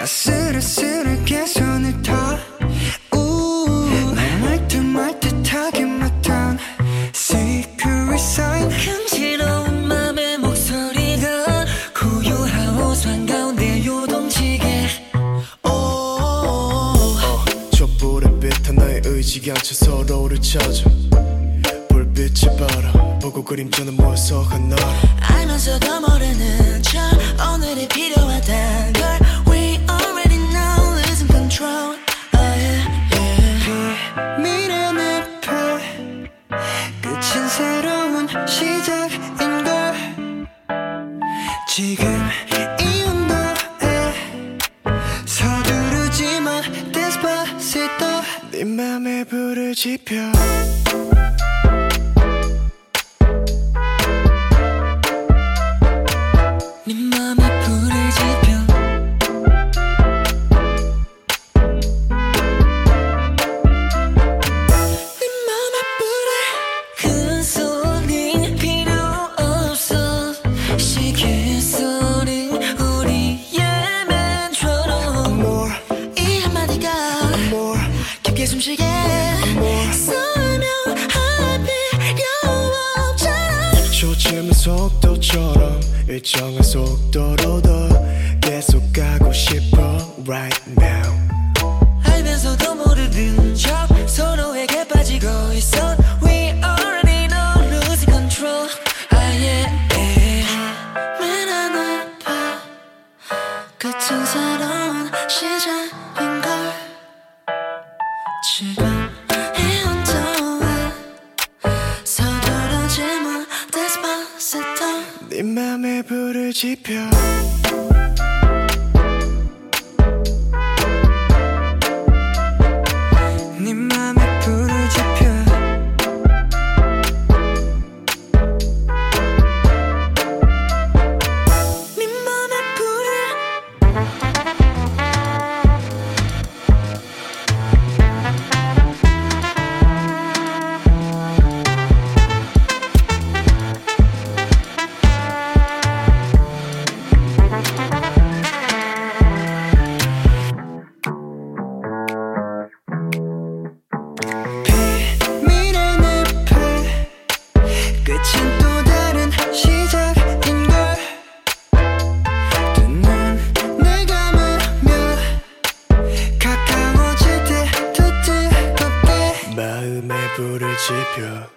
아슬아슬하게 손을 타 날 말듯하게 맡던 Secret sign. 간지러운 맘의 목소리가 고요하고 한가운데 요동치게 촛불에 빛한 나의 의지가 쳐 서로를 찾아 불빛이 바라보고 그림자는 모여서 하나로 알면서도 모르는 척 오늘이 필요하단 걸 We already know losing control. 미래는 앞에 끝은 새로운 시작인걸. 지금 이 온도에 서두르지마 Despacito. 네 맘에 불을 지펴 네 맘에 불을 지펴 네 맘에 불을 큰 소린 필요 없어 시계 소린 우리의 멘처럼 More, 이 한마디가 more, 깊게 숨쉬게 설명할 필요 없잖아. 초침의 속도처럼 일정한 속도로 더 계속 가고 싶어 right now. 알면서도 모르는 척 서로에게 빠지고 있어 We already know losing control. 미래는 앞에 끝은 새로운 시작인걸. 지금 이 온도에 서두르지마 Despacito. 네 맘에 불을 지펴 네 맘에 불을 지펴 네 맘에 불을 미래는 앞에 끝은 또 다른 시작인걸. 두 눈 내 감으며 가까워질 때 더 뜨겁게 마음에 불을 지펴